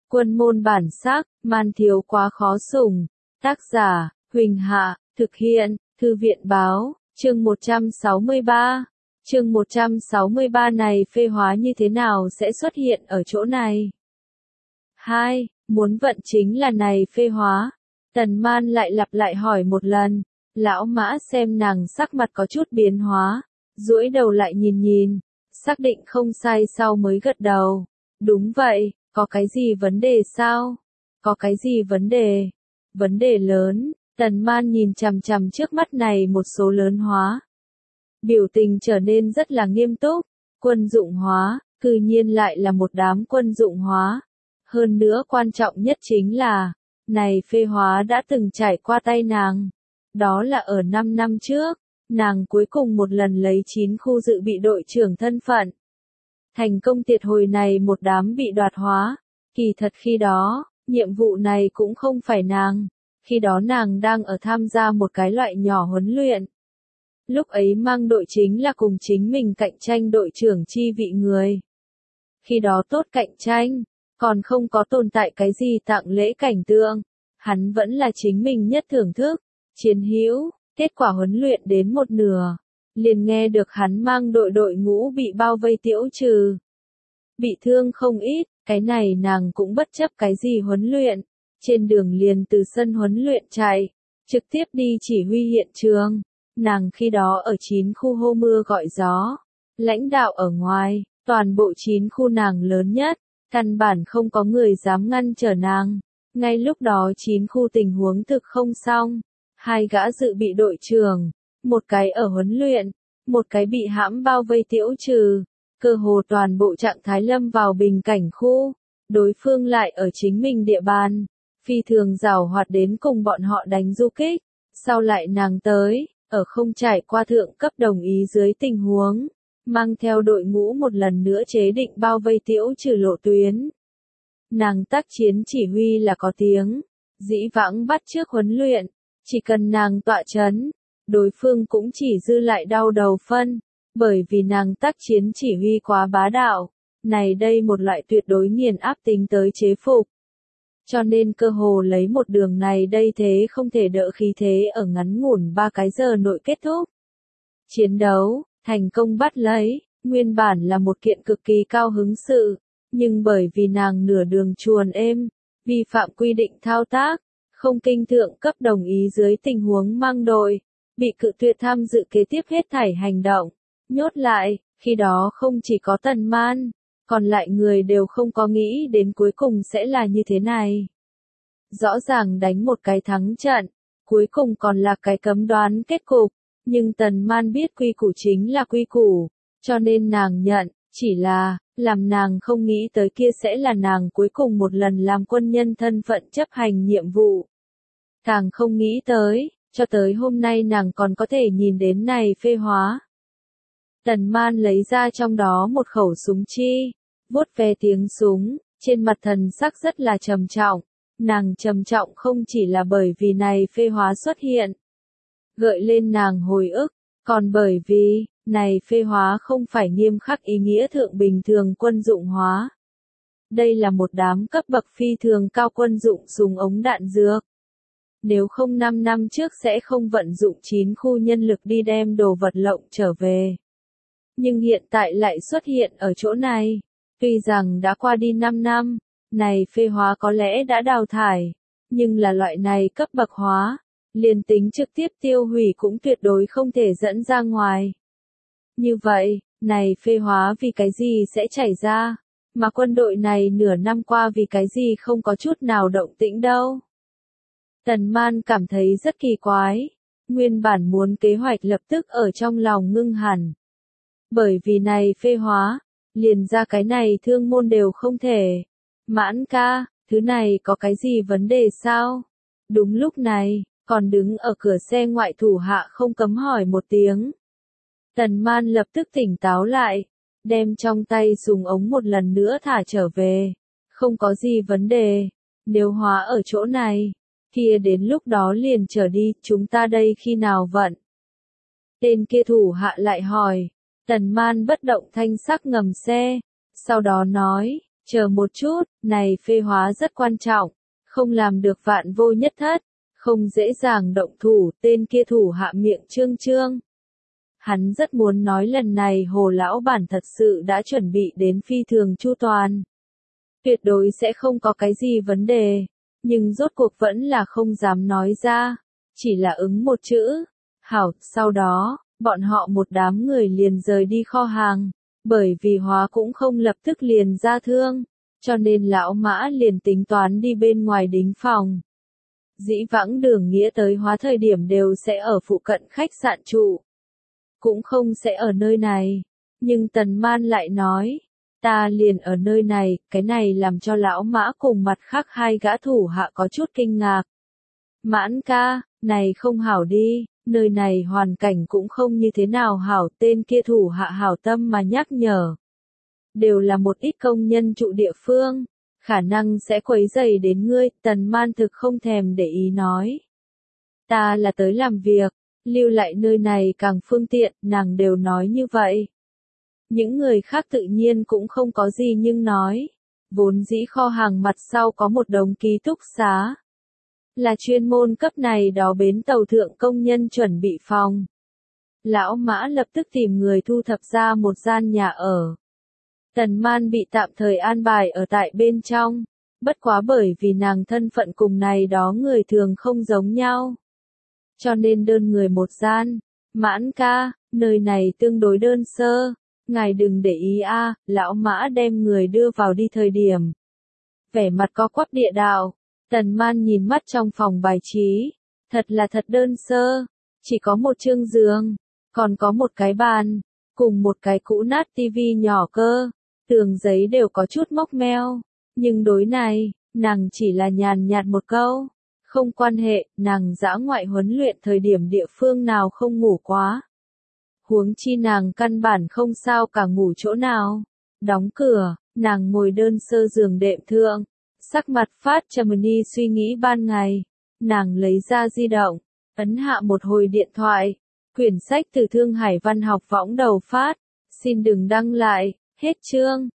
Quân môn bản sắc, man thiếu quá khó sủng. Tác giả, Huỳnh Hạ, thực hiện, Thư viện báo, chương 163. Chương 163 này phê hóa như thế nào sẽ xuất hiện ở chỗ này? 2. Muốn vận chính là này phê hóa. Tần Man lại lặp lại hỏi một lần. Lão Mã xem nàng sắc mặt có chút biến hóa, duỗi đầu lại nhìn, xác định không sai sau mới gật đầu. Đúng vậy, có cái gì vấn đề sao? Có cái gì vấn đề? Vấn đề lớn. Tần Man nhìn chằm chằm trước mắt này một số lớn hóa. Biểu tình trở nên rất là nghiêm túc. Quân dụng hóa, cư nhiên lại là một đám quân dụng hóa. Hơn nữa quan trọng nhất chính là, này phê hóa đã từng trải qua tay nàng. Đó là ở 5 năm trước, nàng cuối cùng một lần lấy 9 khu dự bị đội trưởng thân phận. Thành công tiệt hồi này một đám bị đoạt hóa. Kỳ thật khi đó, nhiệm vụ này cũng không phải nàng. Khi đó nàng đang ở tham gia một cái loại nhỏ huấn luyện. Lúc ấy mang đội chính là cùng chính mình cạnh tranh đội trưởng chi vị người. Khi đó tốt cạnh tranh, còn không có tồn tại cái gì tặng lễ cảnh tượng. Hắn vẫn là chính mình nhất thưởng thức. Chiến hữu, kết quả huấn luyện đến một nửa, liền nghe được hắn mang đội ngũ bị bao vây tiêu trừ. Bị thương không ít, cái này nàng cũng bất chấp cái gì huấn luyện, trên đường liền từ sân huấn luyện chạy, trực tiếp đi chỉ huy hiện trường. Nàng khi đó ở 9 khu hô mưa gọi gió, lãnh đạo ở ngoài, toàn bộ 9 khu nàng lớn nhất, căn bản không có người dám ngăn trở nàng. Ngay lúc đó 9 khu tình huống thực không xong. 2 gã dự bị đội trưởng, một cái ở huấn luyện, một cái bị hãm bao vây tiêu trừ, cơ hồ toàn bộ trạng thái lâm vào bình cảnh khu, đối phương lại ở chính mình địa bàn, phi thường giàu hoạt đến cùng bọn họ đánh du kích, sau lại nàng tới, ở không trải qua thượng cấp đồng ý dưới tình huống, mang theo đội ngũ một lần nữa chế định bao vây tiêu trừ lộ tuyến. Nàng tác chiến chỉ huy là có tiếng, dĩ vãng bắt trước huấn luyện. Chỉ cần nàng tọa chấn, đối phương cũng chỉ dư lại đau đầu phân, bởi vì nàng tác chiến chỉ huy quá bá đạo, này đây một loại tuyệt đối nghiền áp tính tới chế phục. Cho nên cơ hồ lấy một đường này đây thế không thể đỡ khí thế ở ngắn ngủn 3 cái giờ nội kết thúc. Chiến đấu, thành công bắt lấy, nguyên bản là một kiện cực kỳ cao hứng sự, nhưng bởi vì nàng nửa đường chuồn êm, vi phạm quy định thao tác, không kinh thượng cấp đồng ý dưới tình huống mang đội, bị cự tuyệt tham dự kế tiếp hết thảy hành động, nhốt lại, khi đó không chỉ có Tần Man, còn lại người đều không có nghĩ đến cuối cùng sẽ là như thế này. Rõ ràng đánh một cái thắng trận, cuối cùng còn là cái cấm đoán kết cục, nhưng Tần Man biết quy củ chính là quy củ, cho nên nàng nhận, chỉ là, làm nàng không nghĩ tới kia sẽ là nàng cuối cùng một lần làm quân nhân thân phận chấp hành nhiệm vụ. Càng không nghĩ tới, cho tới hôm nay nàng còn có thể nhìn đến này phê hóa. Tần Man lấy ra trong đó một khẩu súng chi, vuốt ve tiếng súng, trên mặt thần sắc rất là trầm trọng. Nàng trầm trọng không chỉ là bởi vì này phê hóa xuất hiện, gợi lên nàng hồi ức, còn bởi vì, này phê hóa không phải nghiêm khắc ý nghĩa thượng bình thường quân dụng hóa. Đây là một đám cấp bậc phi thường cao quân dụng súng ống đạn dược. Nếu không 5 năm trước sẽ không vận dụng 9 khu nhân lực đi đem đồ vật lậu trở về. Nhưng hiện tại lại xuất hiện ở chỗ này. Tuy rằng đã qua đi 5 năm, này phê hóa có lẽ đã đào thải, nhưng là loại này cấp bậc hóa, liền tính trực tiếp tiêu hủy cũng tuyệt đối không thể dẫn ra ngoài. Như vậy, này phê hóa vì cái gì sẽ chảy ra, mà quân đội này nửa năm qua vì cái gì không có chút nào động tĩnh đâu. Tần Man cảm thấy rất kỳ quái, nguyên bản muốn kế hoạch lập tức ở trong lòng ngưng hẳn. Bởi vì này phê hóa, liền ra cái này thương môn đều không thể. Mãn ca, thứ này có cái gì vấn đề sao? Đúng lúc này, còn đứng ở cửa xe ngoại thủ hạ không cấm hỏi một tiếng. Tần Man lập tức tỉnh táo lại, đem trong tay súng ống một lần nữa thả trở về. Không có gì vấn đề, nếu hóa ở chỗ này, kia đến lúc đó liền trở đi, chúng ta đây khi nào vận? Tên kia thủ hạ lại hỏi, Tần Man bất động thanh sắc ngầm xe, sau đó nói, Chờ một chút, này phê hóa rất quan trọng, không làm được vạn vô nhất thất, không dễ dàng động thủ, tên kia thủ hạ miệng trương trương. Hắn rất muốn nói lần này Hồ lão bản thật sự đã chuẩn bị đến phi thường chu toàn. Tuyệt đối sẽ không có cái gì vấn đề, nhưng rốt cuộc vẫn là không dám nói ra, chỉ là ứng một chữ. Hảo, sau đó, bọn họ một đám người liền rời đi kho hàng, bởi vì hóa cũng không lập tức liền ra thương, cho nên lão Mã liền tính toán đi bên ngoài đính phòng. Dĩ vãng Đường Nghĩa tới hóa thời điểm đều sẽ ở phụ cận khách sạn trụ, cũng không sẽ ở nơi này, nhưng Tần Man lại nói, ta liền ở nơi này, cái này làm cho lão Mã cùng mặt khác hai gã thủ hạ có chút kinh ngạc. Mãn ca, này không hảo đi, nơi này hoàn cảnh cũng không như thế nào hảo, tên kia thủ hạ hảo tâm mà nhắc nhở. Đều là một ít công nhân trụ địa phương, khả năng sẽ quấy rầy đến ngươi, Tần Man thực không thèm để ý nói. Ta là tới làm việc, lưu lại nơi này càng phương tiện, nàng đều nói như vậy. Những người khác tự nhiên cũng không có gì nhưng nói. Vốn dĩ kho hàng mặt sau có một đống ký túc xá. Là chuyên môn cấp này đó bến tàu thượng công nhân chuẩn bị phòng. Lão Mã lập tức tìm người thu thập ra một gian nhà ở. Tần Man bị tạm thời an bài ở tại bên trong. Bất quá bởi vì nàng thân phận cùng này đó người thường không giống nhau. Cho nên đơn người một gian. Mãn ca, nơi này tương đối đơn sơ. Ngài đừng để ý a, lão Mã đem người đưa vào đi thời điểm. Vẻ mặt có quắp địa đạo, Tần Man nhìn mắt trong phòng bài trí, thật là thật đơn sơ, chỉ có một chương giường, còn có một cái bàn, cùng một cái cũ nát tivi nhỏ cơ, tường giấy đều có chút mốc meo, nhưng đối này, nàng chỉ là nhàn nhạt một câu, không quan hệ, nàng dã ngoại huấn luyện thời điểm địa phương nào không ngủ quá. Huống chi nàng căn bản không sao cả ngủ chỗ nào. Đóng cửa, nàng ngồi đơn sơ giường đệm thượng, sắc mặt phát trầm ni suy nghĩ ban ngày. Nàng lấy ra di động, ấn hạ một hồi điện thoại. Quyển sách từ Thương Hải Văn học võng đầu phát. Xin đừng đăng lại, hết chương.